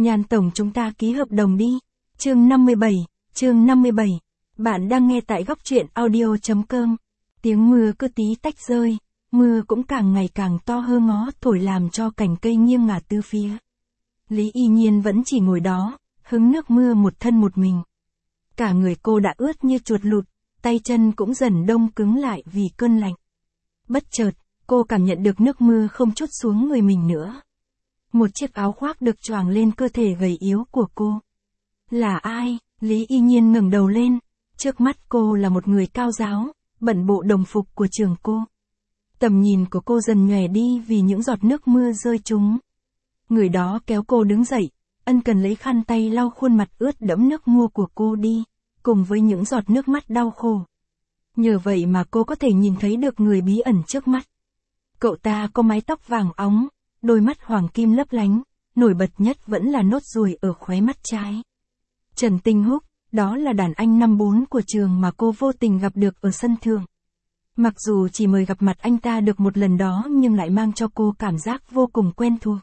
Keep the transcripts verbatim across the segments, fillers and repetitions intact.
Nhan tổng chúng ta ký hợp đồng đi. Chương năm mươi bảy, chương năm mươi bảy. Bạn đang nghe tại góc truyện audio chấm com. Tiếng mưa cứ tí tách rơi, mưa cũng càng ngày càng to hơ ngó thổi làm cho cành cây nghiêng ngả tứ phía. Lý Y Nhiên vẫn chỉ ngồi đó, hứng nước mưa một thân một mình. Cả người cô đã ướt như chuột lụt, tay chân cũng dần đông cứng lại vì cơn lạnh. Bất chợt, cô cảm nhận được nước mưa không trút xuống người mình nữa. Một chiếc áo khoác được choàng lên cơ thể gầy yếu của cô. Là ai? Lý Y Nhiên ngẩng đầu lên, trước mắt cô là một người cao ráo, bận bộ đồng phục của trường cô. Tầm nhìn của cô dần nhòe đi vì những giọt nước mưa rơi trúng. Người đó kéo cô đứng dậy, ân cần lấy khăn tay lau khuôn mặt ướt đẫm nước mưa của cô đi, cùng với những giọt nước mắt đau khổ. Nhờ vậy mà cô có thể nhìn thấy được người bí ẩn trước mắt. Cậu ta có mái tóc vàng óng, đôi mắt hoàng kim lấp lánh, nổi bật nhất vẫn là nốt ruồi ở khóe mắt trái. Trần Tinh Húc, đó là đàn anh năm bốn của trường mà cô vô tình gặp được ở sân thượng. Mặc dù chỉ mới gặp mặt anh ta được một lần đó nhưng lại mang cho cô cảm giác vô cùng quen thuộc.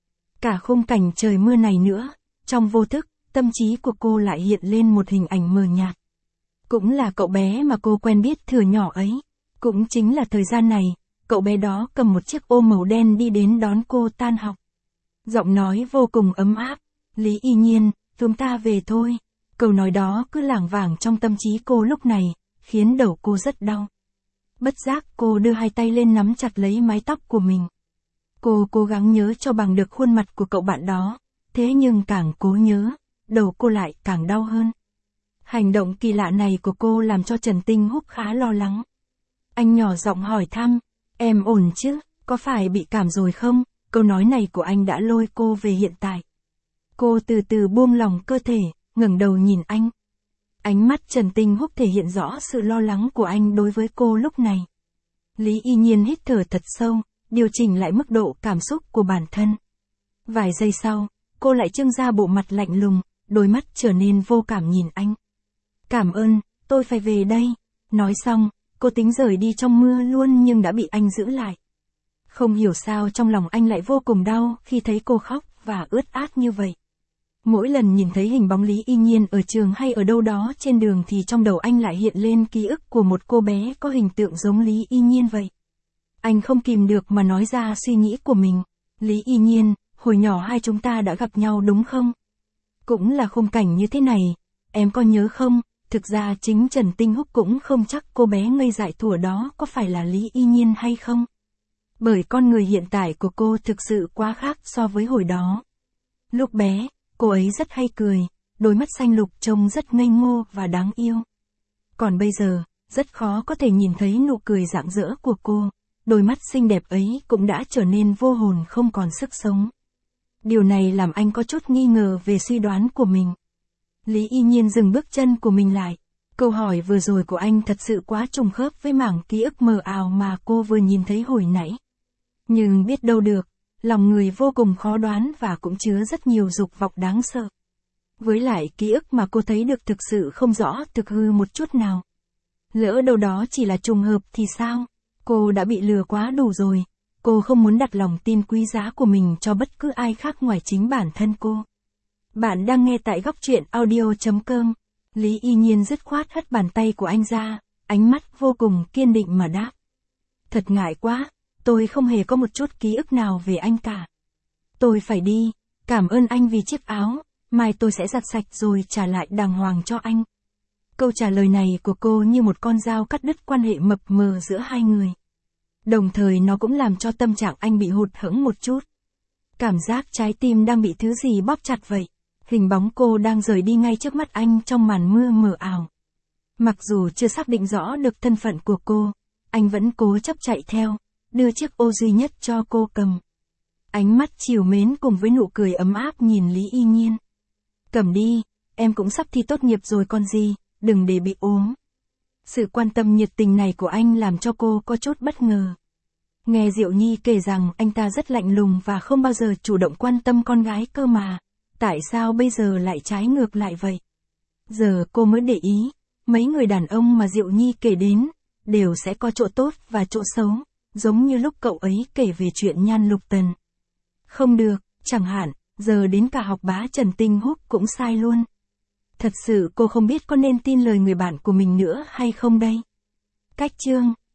Cả khung cảnh trời mưa này nữa, trong vô thức, tâm trí của cô lại hiện lên một hình ảnh mờ nhạt. Cũng là cậu bé mà cô quen biết thuở nhỏ ấy. Cũng chính là thời gian này, cậu bé đó cầm một chiếc ô màu đen đi đến đón cô tan học. Giọng nói vô cùng ấm áp. Lý Y Nhiên, chúng ta về thôi. Câu nói đó cứ lảng vảng trong tâm trí cô lúc này, khiến đầu cô rất đau. Bất giác cô đưa hai tay lên nắm chặt lấy mái tóc của mình. Cô cố gắng nhớ cho bằng được khuôn mặt của cậu bạn đó, thế nhưng càng cố nhớ, đầu cô lại càng đau hơn. Hành động kỳ lạ này của cô làm cho Trần Tinh Húc khá lo lắng. Anh nhỏ giọng hỏi thăm, em ổn chứ, có phải bị cảm rồi không? Câu nói này của anh đã lôi cô về hiện tại. Cô từ từ buông lỏng cơ thể, ngẩng đầu nhìn anh. Ánh mắt Trần Tinh Húc thể hiện rõ sự lo lắng của anh đối với cô lúc này. Lý Y Nhiên hít thở thật sâu, điều chỉnh lại mức độ cảm xúc của bản thân. Vài giây sau, cô lại trưng ra bộ mặt lạnh lùng, đôi mắt trở nên vô cảm nhìn anh. Cảm ơn, tôi phải về đây. Nói xong, cô tính rời đi trong mưa luôn nhưng đã bị anh giữ lại. Không hiểu sao trong lòng anh lại vô cùng đau khi thấy cô khóc và ướt át như vậy. Mỗi lần nhìn thấy hình bóng Lý Y Nhiên ở trường hay ở đâu đó trên đường thì trong đầu anh lại hiện lên ký ức của một cô bé có hình tượng giống Lý Y Nhiên vậy. Anh không kìm được mà nói ra suy nghĩ của mình. Lý Y Nhiên, hồi nhỏ hai chúng ta đã gặp nhau đúng không? Cũng là khung cảnh như thế này, em có nhớ không? Thực ra chính Trần Tinh Húc cũng không chắc cô bé ngây dại thuở đó có phải là Lý Y Nhiên hay không. Bởi con người hiện tại của cô thực sự quá khác so với hồi đó. Lúc bé, cô ấy rất hay cười, đôi mắt xanh lục trông rất ngây ngô và đáng yêu. Còn bây giờ, rất khó có thể nhìn thấy nụ cười rạng rỡ của cô, đôi mắt xinh đẹp ấy cũng đã trở nên vô hồn không còn sức sống. Điều này làm anh có chút nghi ngờ về suy đoán của mình. Lý Y Nhiên dừng bước chân của mình lại. Câu hỏi vừa rồi của anh thật sự quá trùng khớp với mảng ký ức mờ ảo mà cô vừa nhìn thấy hồi nãy. Nhưng biết đâu được, lòng người vô cùng khó đoán và cũng chứa rất nhiều dục vọng đáng sợ. Với lại ký ức mà cô thấy được thực sự không rõ thực hư một chút nào. Lỡ đâu đó chỉ là trùng hợp thì sao? Cô đã bị lừa quá đủ rồi. Cô không muốn đặt lòng tin quý giá của mình cho bất cứ ai khác ngoài chính bản thân cô. Bạn đang nghe tại góc truyện audio chấm com. Lý Y Nhiên dứt khoát hất bàn tay của anh ra, ánh mắt vô cùng kiên định mà đáp. Thật ngại quá, tôi không hề có một chút ký ức nào về anh cả. Tôi phải đi, cảm ơn anh vì chiếc áo, mai tôi sẽ giặt sạch rồi trả lại đàng hoàng cho anh. Câu trả lời này của cô như một con dao cắt đứt quan hệ mập mờ giữa hai người. Đồng thời nó cũng làm cho tâm trạng anh bị hụt hẫng một chút. Cảm giác trái tim đang bị thứ gì bóp chặt vậy. Hình bóng cô đang rời đi ngay trước mắt anh trong màn mưa mờ ảo. Mặc dù chưa xác định rõ được thân phận của cô, anh vẫn cố chấp chạy theo, đưa chiếc ô duy nhất cho cô cầm. Ánh mắt trìu mến cùng với nụ cười ấm áp nhìn Lý Y Nhiên. Cầm đi, em cũng sắp thi tốt nghiệp rồi còn gì, đừng để bị ốm. Sự quan tâm nhiệt tình này của anh làm cho cô có chút bất ngờ. Nghe Diệu Nhi kể rằng anh ta rất lạnh lùng và không bao giờ chủ động quan tâm con gái cơ mà. Tại sao bây giờ lại trái ngược lại vậy? Giờ cô mới để ý, mấy người đàn ông mà Diệu Nhi kể đến, đều sẽ có chỗ tốt và chỗ xấu, giống như lúc cậu ấy kể về chuyện Nhan Lục Tần. Không được, chẳng hạn, giờ đến cả học bá Trần Tinh Húc cũng sai luôn. Thật sự cô không biết có nên tin lời người bạn của mình nữa hay không đây. Cách chương